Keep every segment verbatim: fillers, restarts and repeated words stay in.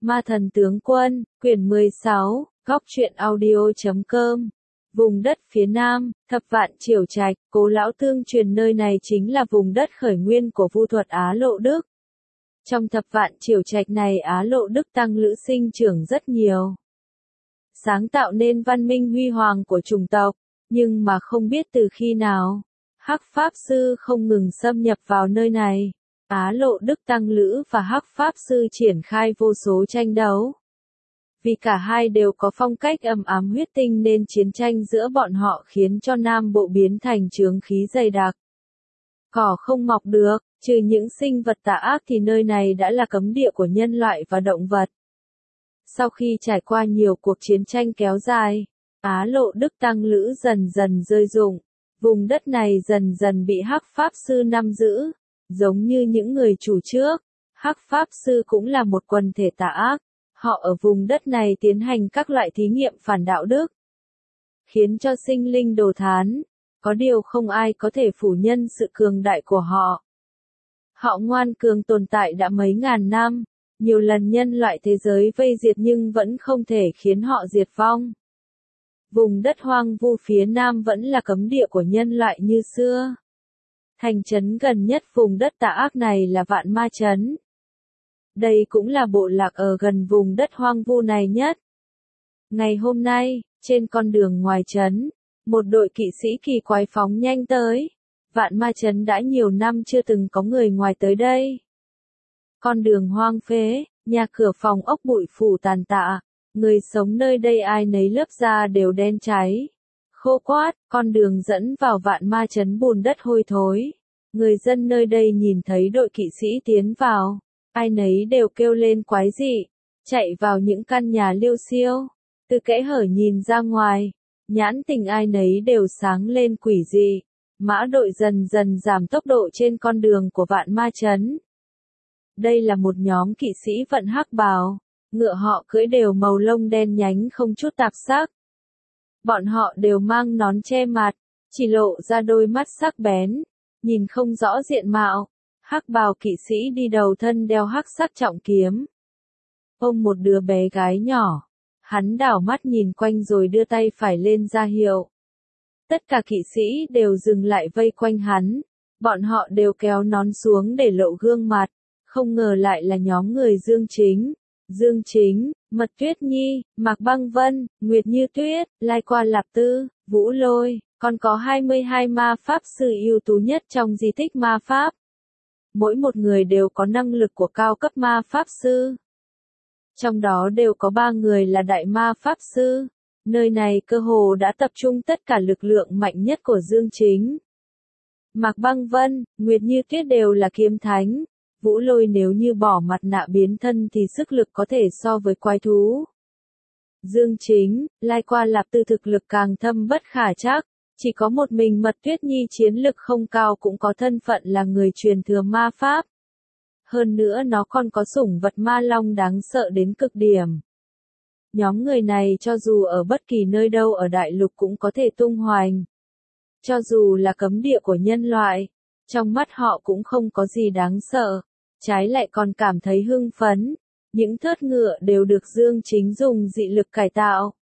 Ma thần tướng quân, quyển mười sáu, góc truyện audio chấm com. Vùng đất phía Nam, thập vạn triều trạch, Cố Lão tương truyền nơi này chính là vùng đất khởi nguyên của vu thuật Á Lộ Đức. Trong thập vạn triều trạch này Á Lộ Đức tăng lữ sinh trưởng rất nhiều. Sáng tạo nên văn minh huy hoàng của chủng tộc, nhưng mà không biết từ khi nào, Hắc Pháp Sư không ngừng xâm nhập vào nơi này. Á Lộ Đức tăng lữ và Hắc Pháp Sư triển khai vô số tranh đấu. Vì cả hai đều có phong cách ầm ám huyết tinh nên chiến tranh giữa bọn họ khiến cho Nam Bộ biến thành chướng khí dày đặc. Cỏ không mọc được, trừ những sinh vật tà ác thì nơi này đã là cấm địa của nhân loại và động vật. Sau khi trải qua nhiều cuộc chiến tranh kéo dài, Á Lộ Đức tăng lữ dần dần rơi rụng. Vùng đất này dần dần bị Hắc Pháp Sư nắm giữ. Giống như những người chủ trước, Hắc Pháp Sư cũng là một quần thể tà ác. Họ ở vùng đất này tiến hành các loại thí nghiệm phản đạo đức, khiến cho sinh linh đồ thán. Có điều không ai có thể phủ nhận sự cường đại của họ. Họ ngoan cường tồn tại đã mấy ngàn năm, nhiều lần nhân loại thế giới vây diệt nhưng vẫn không thể khiến họ diệt vong. Vùng đất hoang vu phía Nam vẫn là cấm địa của nhân loại như xưa. Thành trấn gần nhất vùng đất tà ác này là Vạn Ma Trấn. Đây cũng là bộ lạc ở gần vùng đất hoang vu này nhất. Ngày hôm nay, trên con đường ngoài trấn, một đội kỵ sĩ kỳ quái phóng nhanh tới. Vạn Ma Trấn đã nhiều năm chưa từng có người ngoài tới đây. Con đường hoang phế, nhà cửa phòng ốc bụi phủ tàn tạ, người sống nơi đây ai nấy lớp da đều đen cháy. Khô quát, con đường dẫn vào Vạn Ma Trấn bùn đất hôi thối. Người dân nơi đây nhìn thấy đội kỵ sĩ tiến vào, ai nấy đều kêu lên quái dị, chạy vào những căn nhà liêu xiêu, từ kẽ hở nhìn ra ngoài, nhãn tình ai nấy đều sáng lên quỷ dị. Mã đội dần dần giảm tốc độ trên con đường của Vạn Ma Trấn. Đây là một nhóm kỵ sĩ vận hắc bào, ngựa họ cưỡi đều màu lông đen nhánh không chút tạp sắc. Bọn họ đều mang nón che mặt, chỉ lộ ra đôi mắt sắc bén, nhìn không rõ diện mạo. Hắc bào kỵ sĩ đi đầu thân đeo hắc sắc trọng kiếm. Ôm một đứa bé gái nhỏ, hắn đảo mắt nhìn quanh rồi đưa tay phải lên ra hiệu. Tất cả kỵ sĩ đều dừng lại vây quanh hắn, bọn họ đều kéo nón xuống để lộ gương mặt, không ngờ lại là nhóm người Dương Chính. Dương Chính, Mật Tuyết Nhi, Mạc Băng Vân, Nguyệt Như Tuyết, Lai Qua Lạp Tư, Vũ Lôi, còn có hai mươi hai ma pháp sư ưu tú nhất trong di tích ma pháp. Mỗi một người đều có năng lực của cao cấp ma pháp sư. Trong đó đều có ba người là đại ma pháp sư. Nơi này cơ hồ đã tập trung tất cả lực lượng mạnh nhất của Dương Chính. Mạc Băng Vân, Nguyệt Như Tuyết đều là kiếm thánh. Vũ Lôi nếu như bỏ mặt nạ biến thân thì sức lực có thể so với quái thú. Dương Chính, Lai Qua Lạp Tư thực lực càng thâm bất khả trắc, chỉ có một mình Mật Tuyết Nhi chiến lực không cao cũng có thân phận là người truyền thừa ma pháp. Hơn nữa nó còn có sủng vật ma long đáng sợ đến cực điểm. Nhóm người này cho dù ở bất kỳ nơi đâu ở đại lục cũng có thể tung hoành. Cho dù là cấm địa của nhân loại, trong mắt họ cũng không có gì đáng sợ, trái lại còn cảm thấy hưng phấn. Những thớt ngựa đều được Dương Chính dùng dị lực cải tạo.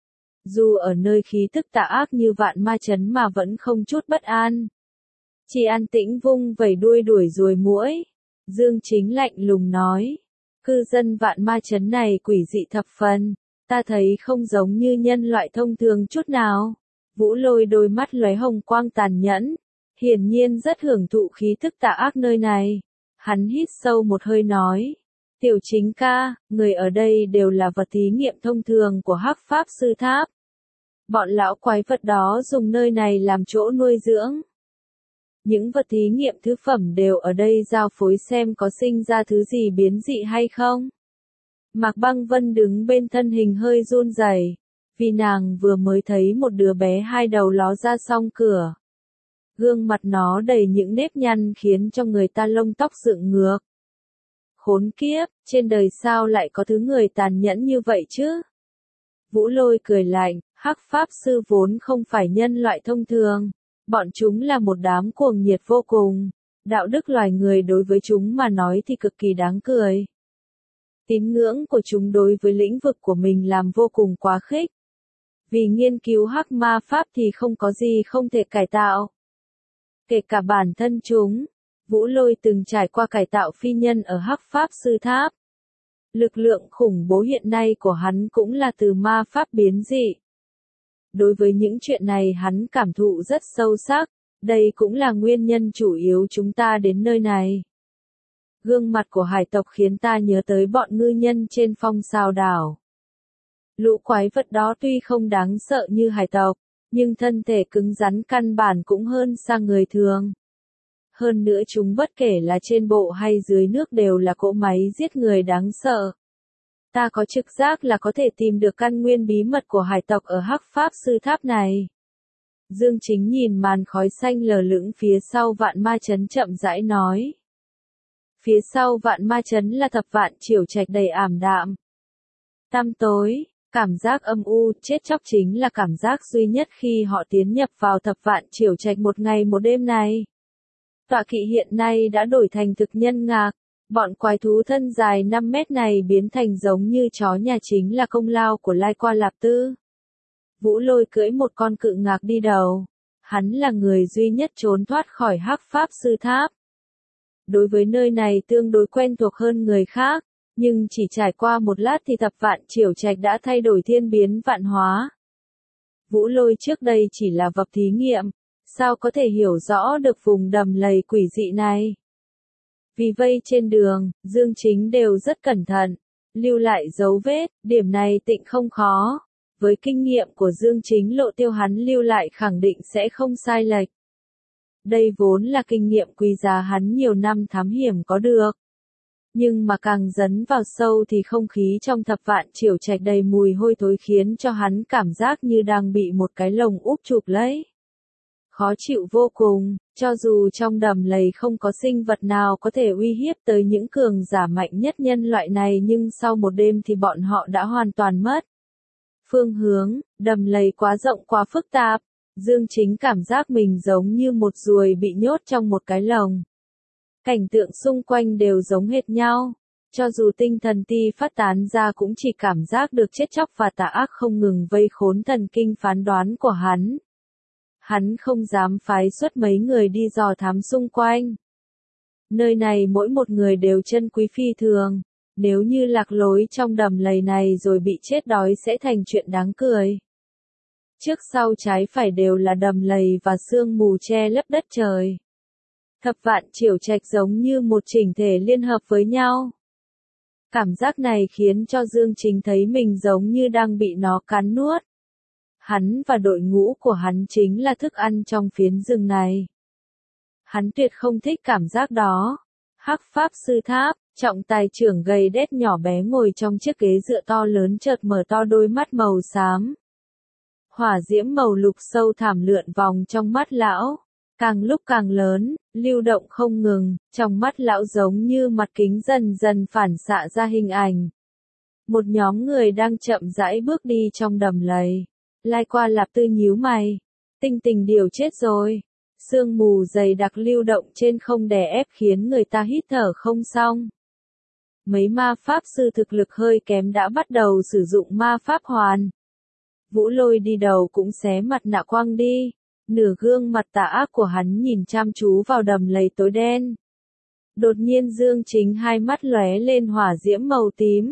Dù ở nơi khí tức tà ác như Vạn Ma Trấn mà vẫn không chút bất an. Chỉ an tĩnh vung vẩy đuôi đuổi ruồi muỗi. Dương Chính lạnh lùng nói. Cư dân Vạn Ma Trấn này quỷ dị thập phần, ta thấy không giống như nhân loại thông thường chút nào. Vũ Lôi đôi mắt lóe hồng quang tàn nhẫn, hiển nhiên rất hưởng thụ khí tức tà ác nơi này. Hắn hít sâu một hơi nói. Tiểu Chính ca, người ở đây đều là vật thí nghiệm thông thường của Hắc Pháp Sư Tháp. Bọn lão quái vật đó dùng nơi này làm chỗ nuôi dưỡng. Những vật thí nghiệm thứ phẩm đều ở đây giao phối xem có sinh ra thứ gì biến dị hay không. Mạc Băng Vân đứng bên thân hình hơi run rẩy, vì nàng vừa mới thấy một đứa bé hai đầu ló ra song cửa. Gương mặt nó đầy những nếp nhăn khiến cho người ta lông tóc dựng ngược. Khốn kiếp, trên đời sao lại có thứ người tàn nhẫn như vậy chứ? Vũ Lôi cười lạnh, Hắc Pháp Sư vốn không phải nhân loại thông thường. Bọn chúng là một đám cuồng nhiệt vô cùng. Đạo đức loài người đối với chúng mà nói thì cực kỳ đáng cười. Tín ngưỡng của chúng đối với lĩnh vực của mình làm vô cùng quá khích. Vì nghiên cứu hắc ma pháp thì không có gì không thể cải tạo. Kể cả bản thân chúng, Vũ Lôi từng trải qua cải tạo phi nhân ở hắc pháp sư tháp. Lực lượng khủng bố hiện nay của hắn cũng là từ ma pháp biến dị. Đối với những chuyện này hắn cảm thụ rất sâu sắc, đây cũng là nguyên nhân chủ yếu chúng ta đến nơi này. Gương mặt của hải tộc khiến ta nhớ tới bọn ngư nhân trên phong sao đảo. Lũ quái vật đó tuy không đáng sợ như hải tộc, nhưng thân thể cứng rắn căn bản cũng hơn xa người thường. Hơn nữa chúng bất kể là trên bộ hay dưới nước đều là cỗ máy giết người đáng sợ. Ta có trực giác là có thể tìm được căn nguyên bí mật của hải tộc ở hắc pháp sư tháp này. Dương Chính nhìn màn khói xanh lờ lững phía sau vạn ma chấn chậm rãi nói. Phía sau vạn ma chấn là thập vạn triều trạch đầy ảm đạm. Tăm tối, cảm giác âm u, chết chóc chính là cảm giác duy nhất khi họ tiến nhập vào thập vạn triều trạch một ngày một đêm này. Tọa kỵ hiện nay đã đổi thành thực nhân ngạc, bọn quái thú thân dài năm mét này biến thành giống như chó nhà chính là công lao của Lai Qua Lạp Tư. Vũ Lôi cưỡi một con cự ngạc đi đầu, hắn là người duy nhất trốn thoát khỏi hắc pháp sư tháp. Đối với nơi này tương đối quen thuộc hơn người khác, nhưng chỉ trải qua một lát thì thập vạn triều trạch đã thay đổi thiên biến vạn hóa. Vũ Lôi trước đây chỉ là vật thí nghiệm, sao có thể hiểu rõ được vùng đầm lầy quỷ dị này. Vì vây trên đường, Dương Chính đều rất cẩn thận, lưu lại dấu vết, điểm này tịnh không khó. Với kinh nghiệm của Dương Chính lộ tiêu hắn lưu lại khẳng định sẽ không sai lệch. Đây vốn là kinh nghiệm quý giá hắn nhiều năm thám hiểm có được. Nhưng mà càng dấn vào sâu thì không khí trong thập vạn triều trạch đầy mùi hôi thối khiến cho hắn cảm giác như đang bị một cái lồng úp chụp lấy. Khó chịu vô cùng, cho dù trong đầm lầy không có sinh vật nào có thể uy hiếp tới những cường giả mạnh nhất nhân loại này nhưng sau một đêm thì bọn họ đã hoàn toàn mất. Phương hướng, đầm lầy quá rộng quá phức tạp, Dương Chính cảm giác mình giống như một ruồi bị nhốt trong một cái lồng. Cảnh tượng xung quanh đều giống hệt nhau, cho dù tinh thần ti phát tán ra cũng chỉ cảm giác được chết chóc và tà ác không ngừng vây khốn thần kinh phán đoán của hắn. Hắn không dám phái xuất mấy người đi dò thám xung quanh. Nơi này mỗi một người đều chân quý phi thường. Nếu như lạc lối trong đầm lầy này rồi bị chết đói sẽ thành chuyện đáng cười. Trước sau trái phải đều là đầm lầy và sương mù che lấp đất trời. Thập vạn triều trạch giống như một chỉnh thể liên hợp với nhau. Cảm giác này khiến cho Dương Chính thấy mình giống như đang bị nó cắn nuốt. Hắn và đội ngũ của hắn chính là thức ăn trong phiến rừng này. Hắn tuyệt không thích cảm giác đó. Hắc pháp sư tháp, trọng tài trưởng gầy đét nhỏ bé ngồi trong chiếc ghế dựa to lớn chợt mở to đôi mắt màu xám. Hỏa diễm màu lục sâu thẳm lượn vòng trong mắt lão, càng lúc càng lớn, lưu động không ngừng, trong mắt lão giống như mặt kính dần dần phản xạ ra hình ảnh. Một nhóm người đang chậm rãi bước đi trong đầm lầy. Lai Qua Lạp Tư nhíu mày, Tinh Tình điều chết rồi. Sương mù dày đặc lưu động trên không đè ép khiến người ta hít thở không xong. Mấy ma pháp sư thực lực hơi kém đã bắt đầu sử dụng ma pháp hoàn. Vũ Lôi đi đầu cũng xé mặt nạ quăng đi. Nửa gương mặt tà ác của hắn nhìn chăm chú vào đầm lầy tối đen. Đột nhiên Dương Chính hai mắt lóe lên hỏa diễm màu tím.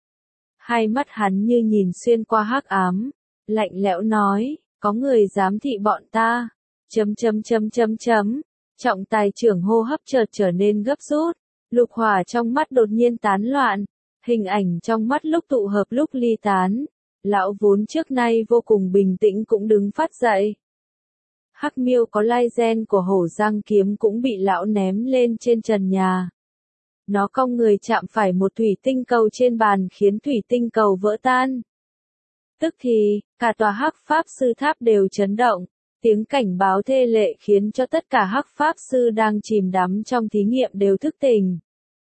Hai mắt hắn như nhìn xuyên qua hắc ám, lạnh lẽo nói, có người dám thị bọn ta. Chấm chấm chấm chấm chấm. Trọng tài trưởng hô hấp chợt trở nên gấp rút. Lục hỏa trong mắt đột nhiên tán loạn. Hình ảnh trong mắt lúc tụ hợp lúc ly tán. Lão vốn trước nay vô cùng bình tĩnh cũng đứng phát dậy. Hắc miêu có lai gen của hổ răng kiếm cũng bị lão ném lên trên trần nhà. Nó cong người chạm phải một thủy tinh cầu trên bàn khiến thủy tinh cầu vỡ tan. Tức thì, cả tòa hắc pháp sư tháp đều chấn động. Tiếng cảnh báo thê lệ khiến cho tất cả hắc pháp sư đang chìm đắm trong thí nghiệm đều thức tỉnh.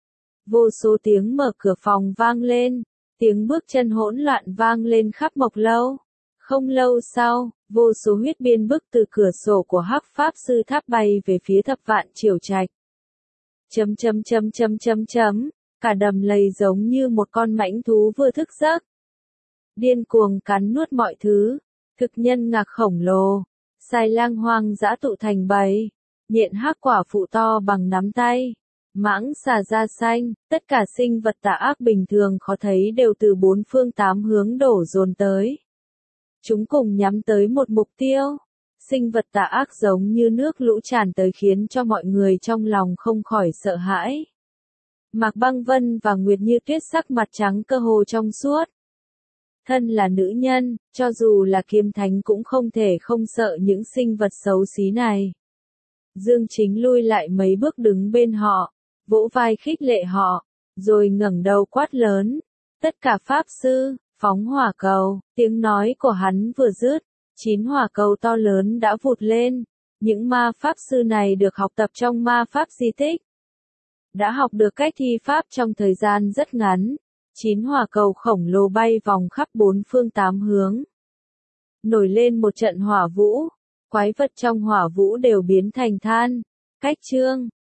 Vô số tiếng mở cửa phòng vang lên, tiếng bước chân hỗn loạn vang lên khắp mộc lâu. Không lâu sau, vô số huyết biên bức từ cửa sổ của hắc pháp sư tháp bay về phía thập vạn triều trạch. Chấm chấm chấm chấm chấm chấm. cả đầm lầy giống như một con mãnh thú vừa thức giấc. Điên cuồng cắn nuốt mọi thứ, thực nhân ngạc khổng lồ, xài lang hoang dã tụ thành bầy, nhện hắc quả phụ to bằng nắm tay, mãng xà da xanh, tất cả sinh vật tà ác bình thường khó thấy đều từ bốn phương tám hướng đổ dồn tới. Chúng cùng nhắm tới một mục tiêu. Sinh vật tà ác giống như nước lũ tràn tới khiến cho mọi người trong lòng không khỏi sợ hãi. Mạc Băng Vân và Nguyệt Như Tuyết sắc mặt trắng cơ hồ trong suốt. Thân là nữ nhân, cho dù là kiếm thánh cũng không thể không sợ những sinh vật xấu xí này. Dương Chính lui lại mấy bước đứng bên họ, vỗ vai khích lệ họ, rồi ngẩng đầu quát lớn. Tất cả pháp sư, phóng hỏa cầu, tiếng nói của hắn vừa dứt, chín hỏa cầu to lớn đã vụt lên. Những ma pháp sư này được học tập trong ma pháp di tích. Đã học được cách thi pháp trong thời gian rất ngắn. Chín hỏa cầu khổng lồ bay vòng khắp bốn phương tám hướng. Nổi lên một trận hỏa vũ, quái vật trong hỏa vũ đều biến thành than, cách trương,